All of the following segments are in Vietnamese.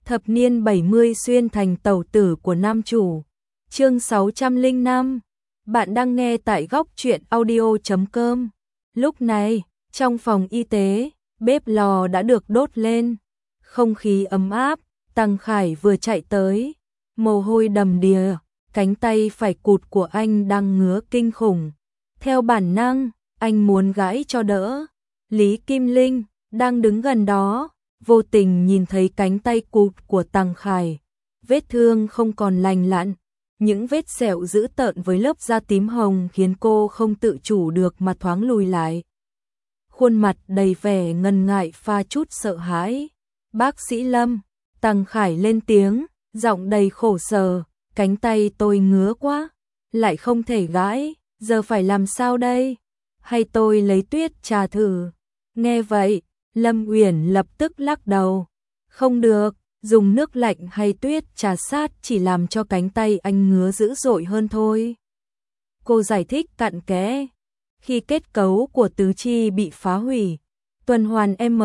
Thập niên 70 xuyên thành tẩu tử của nam chủ. Chương 605. Bạn đang nghe tại góc truyện audio.com. Lúc này, trong phòng y tế, bếp lò đã được đốt lên. Không khí ấm áp, Tăng Khải vừa chạy tới, mồ hôi đầm đìa, cánh tay phải cụt của anh đang ngứa kinh khủng. Theo bản năng, anh muốn gãi cho đỡ. Lý Kim Linh đang đứng gần đó, vô tình nhìn thấy cánh tay cụt của Tăng Khải. Vết thương không còn lành lặn, những vết sẹo dữ tợn với lớp da tím hồng khiến cô không tự chủ được mà thoáng lùi lại. Khuôn mặt đầy vẻ ngần ngại pha chút sợ hãi. Bác sĩ Lâm, Tăng Khải lên tiếng, giọng đầy khổ sở, cánh tay tôi ngứa quá, lại không thể gãi, giờ phải làm sao đây? Hay tôi lấy tuyết trà thử? Nghe vậy, Lâm Uyển lập tức lắc đầu. Không được, dùng nước lạnh hay tuyết trà sát chỉ làm cho cánh tay anh ngứa dữ dội hơn thôi. Cô giải thích cặn kẽ. Khi kết cấu của tứ chi bị phá hủy, tuần hoàn M,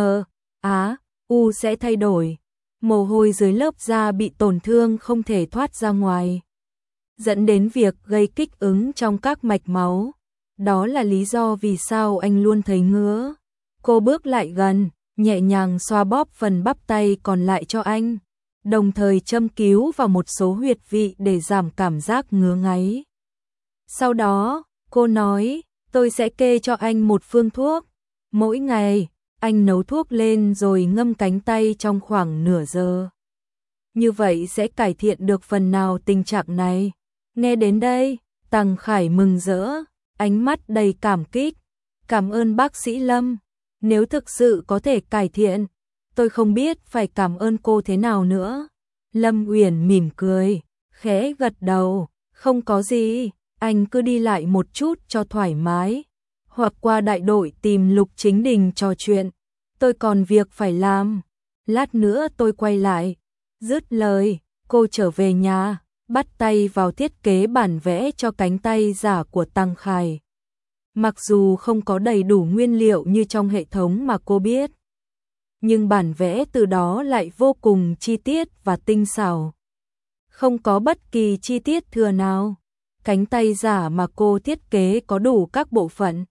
Á, U sẽ thay đổi. Mồ hôi dưới lớp da bị tổn thương không thể thoát ra ngoài, dẫn đến việc gây kích ứng trong các mạch máu. Đó là lý do vì sao anh luôn thấy ngứa. Cô bước lại gần, nhẹ nhàng xoa bóp phần bắp tay còn lại cho anh, đồng thời châm cứu vào một số huyệt vị để giảm cảm giác ngứa ngáy. Sau đó, cô nói, tôi sẽ kê cho anh một phương thuốc. Mỗi ngày, anh nấu thuốc lên rồi ngâm cánh tay trong khoảng nửa giờ. Như vậy sẽ cải thiện được phần nào tình trạng này. Nghe đến đây, Tăng Khải mừng rỡ, ánh mắt đầy cảm kích. Cảm ơn bác sĩ Lâm. Nếu thực sự có thể cải thiện, tôi không biết phải cảm ơn cô thế nào nữa. Lâm Uyển mỉm cười, khẽ gật đầu, không có gì, anh cứ đi lại một chút cho thoải mái, hoặc qua đại đội tìm Lục Chính Đình trò chuyện, tôi còn việc phải làm, lát nữa tôi quay lại. Dứt lời, cô trở về nhà, bắt tay vào thiết kế bản vẽ cho cánh tay giả của Tăng Khải. Mặc dù không có đầy đủ nguyên liệu như trong hệ thống mà cô biết, nhưng bản vẽ từ đó lại vô cùng chi tiết và tinh xảo. Không có bất kỳ chi tiết thừa nào. Cánh tay giả mà cô thiết kế có đủ các bộ phận: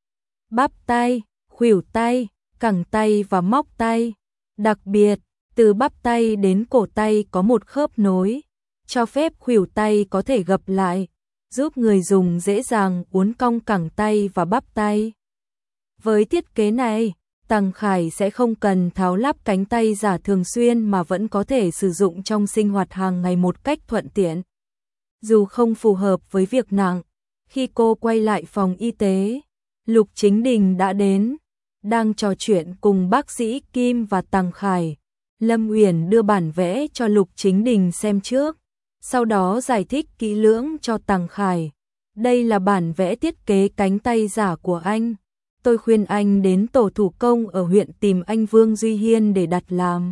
bắp tay, khuỷu tay, cẳng tay và móc tay. Đặc biệt, từ bắp tay đến cổ tay có một khớp nối, cho phép khuỷu tay có thể gập lại, giúp người dùng dễ dàng uốn cong cẳng tay và bắp tay. Với thiết kế này, Tăng Khải sẽ không cần tháo lắp cánh tay giả thường xuyên mà vẫn có thể sử dụng trong sinh hoạt hàng ngày một cách thuận tiện. Dù không phù hợp với việc nặng, khi cô quay lại phòng y tế, Lục Chính Đình đã đến, đang trò chuyện cùng bác sĩ Kim và Tăng Khải. Lâm Uyển đưa bản vẽ cho Lục Chính Đình xem trước, sau đó giải thích kỹ lưỡng cho Tăng Khải. Đây là bản vẽ thiết kế cánh tay giả của anh. Tôi khuyên anh đến tổ thủ công ở huyện tìm anh Vương Duy Hiên để đặt làm.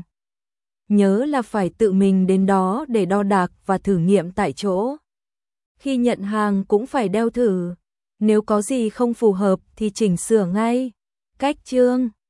Nhớ là phải tự mình đến đó để đo đạc và thử nghiệm tại chỗ. Khi nhận hàng cũng phải đeo thử. Nếu có gì không phù hợp thì chỉnh sửa ngay. Cách chương